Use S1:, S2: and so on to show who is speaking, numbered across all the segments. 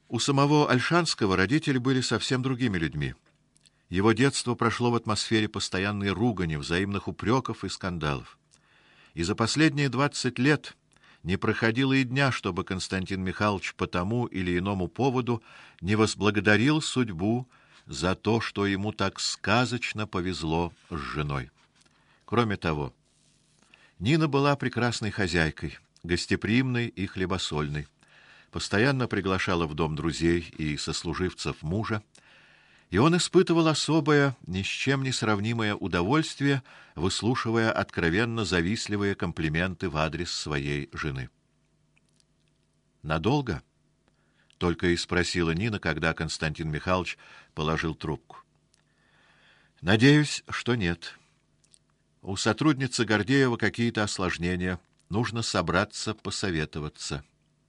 S1: У самого Ольшанского родители были совсем другими людьми. Его детство прошло в атмосфере постоянной ругани, взаимных упреков и скандалов. И за последние 20 лет не проходило и дня, чтобы Константин Михайлович по тому или иному поводу не возблагодарил судьбу за то, что ему так сказочно повезло с женой. Кроме того, Нина была прекрасной хозяйкой, гостеприимной и хлебосольной, постоянно приглашала в дом друзей и сослуживцев мужа, и он испытывал особое, ни с чем не сравнимое удовольствие, выслушивая откровенно завистливые комплименты в адрес своей жены. «Надолго?» — только и спросила Нина, когда Константин Михайлович положил трубку. «Надеюсь, что нет. У сотрудницы Гордеева какие-то осложнения. Нужно собраться, посоветоваться».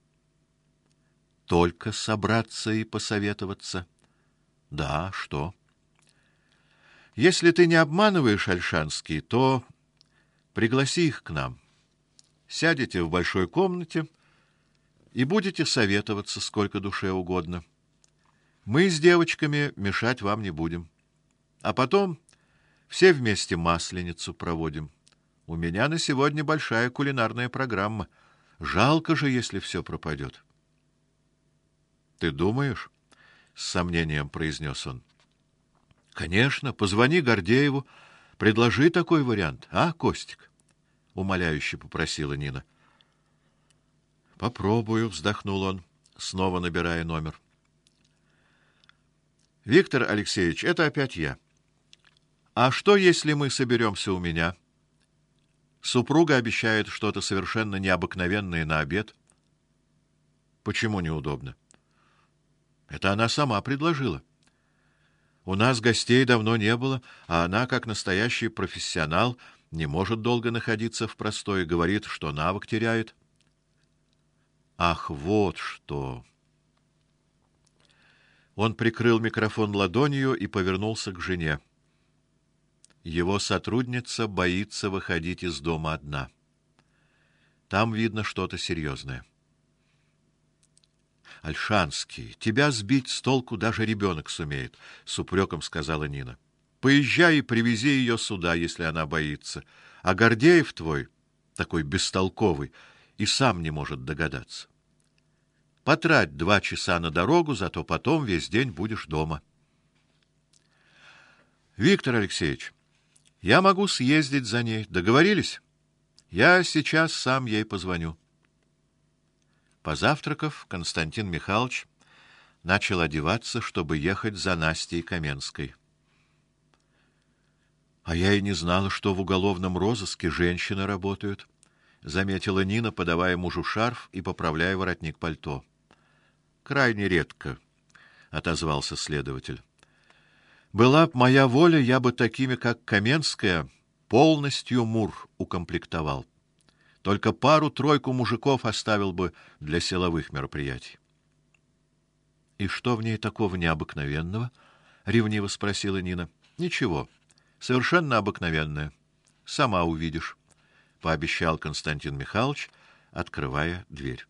S1: «Только собраться и посоветоваться?» «Да, что?» «Если ты не обманываешь, Ольшанский, то пригласи их к нам. Сядете в большой комнате и будете советоваться сколько душе угодно. Мы с девочками мешать вам не будем. А потом все вместе Масленицу проводим. У меня на сегодня большая кулинарная программа. Жалко же, если все пропадет». «Ты думаешь?» — с сомнением произнес он. «Конечно, позвони Гордееву, предложи такой вариант, а, Костик?» — умоляюще попросила Нина. «Попробую», — вздохнул он, снова набирая номер. «Виктор Алексеевич, это опять я. А что, если мы соберемся у меня? Супруга обещает что-то совершенно необыкновенное на обед». «Почему неудобно?» «Это она сама предложила. У нас гостей давно не было, а она, как настоящий профессионал, не может долго находиться в простое, говорит, что навык теряет». «Ах, вот что!» Он прикрыл микрофон ладонью и повернулся к жене. Его сотрудница боится выходить из дома одна. Там видно что-то серьезное. «Ольшанский, тебя сбить с толку даже ребенок сумеет», — с упреком сказала Нина. «Поезжай и привези ее сюда, если она боится. А Гордеев твой, такой бестолковый, и сам не может догадаться. Потрать 2 часа на дорогу, зато потом весь день будешь дома». «Виктор Алексеевич, я могу съездить за ней. Договорились? Я сейчас сам ей позвоню». Позавтракав, Константин Михайлович начал одеваться, чтобы ехать за Настей Каменской. «А я и не знала, что в уголовном розыске женщины работают», — заметила Нина, подавая мужу шарф и поправляя воротник пальто. «Крайне редко», — отозвался следователь. «Была б моя воля, я бы такими, как Каменская, полностью МУР укомплектовал. Только пару-тройку мужиков оставил бы для силовых мероприятий». «И что в ней такого необыкновенного?» — ревниво спросила Нина. «Ничего, совершенно обыкновенное. Сама увидишь», — пообещал Константин Михайлович, открывая дверь.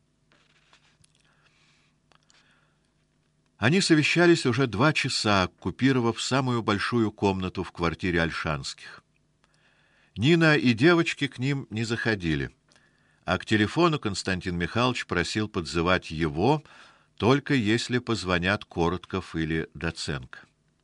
S1: Они совещались уже 2 часа, оккупировав самую большую комнату в квартире Ольшанских. Нина и девочки к ним не заходили, а к телефону Константин Михайлович просил подзывать его, только если позвонят Коротков или Доценко.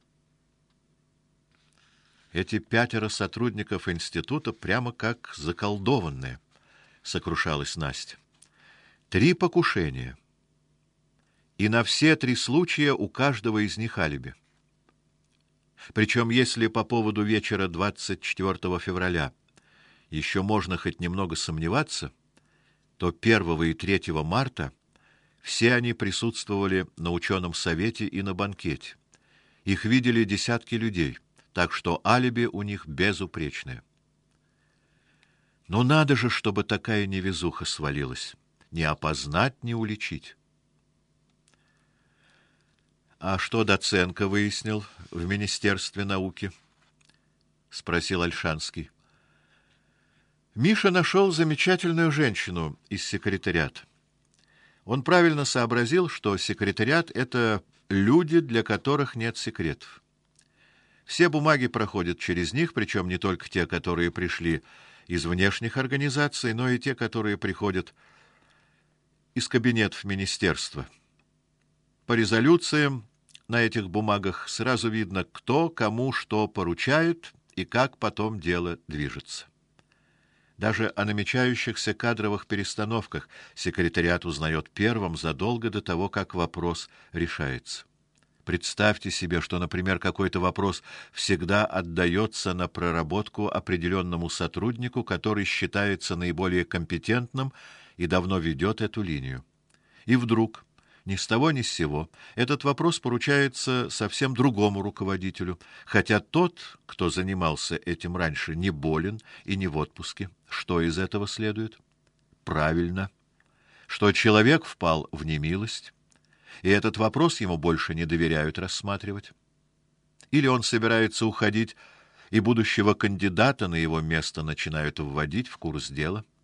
S1: «Эти 5 сотрудников института прямо как заколдованные», — сокрушалась Настя. 3 покушения. И на все 3 случая у каждого из них алиби. Причем, если по поводу вечера 24 февраля еще можно хоть немного сомневаться, то 1 и 3 марта все они присутствовали на ученом совете и на банкете. Их видели десятки людей, так что алиби у них безупречное. Но надо же, чтобы такая невезуха свалилась. Не опознать, не уличить. «А что Доценко выяснил в Министерстве науки?» — спросил Ольшанский. «Миша нашел замечательную женщину из секретариата. Он правильно сообразил, что секретариат — это люди, для которых нет секретов. Все бумаги проходят через них, причем не только те, которые пришли из внешних организаций, но и те, которые приходят из кабинетов министерства. По резолюциям на этих бумагах сразу видно, кто кому что поручает и как потом дело движется. Даже о намечающихся кадровых перестановках секретариат узнает первым задолго до того, как вопрос решается. Представьте себе, что, например, какой-то вопрос всегда отдается на проработку определенному сотруднику, который считается наиболее компетентным и давно ведет эту линию. И вдруг, ни с того ни с сего, этот вопрос поручается совсем другому руководителю, хотя тот, кто занимался этим раньше, не болен и не в отпуске. Что из этого следует? Правильно, что человек впал в немилость, и этот вопрос ему больше не доверяют рассматривать. Или он собирается уходить, и будущего кандидата на его место начинают вводить в курс дела.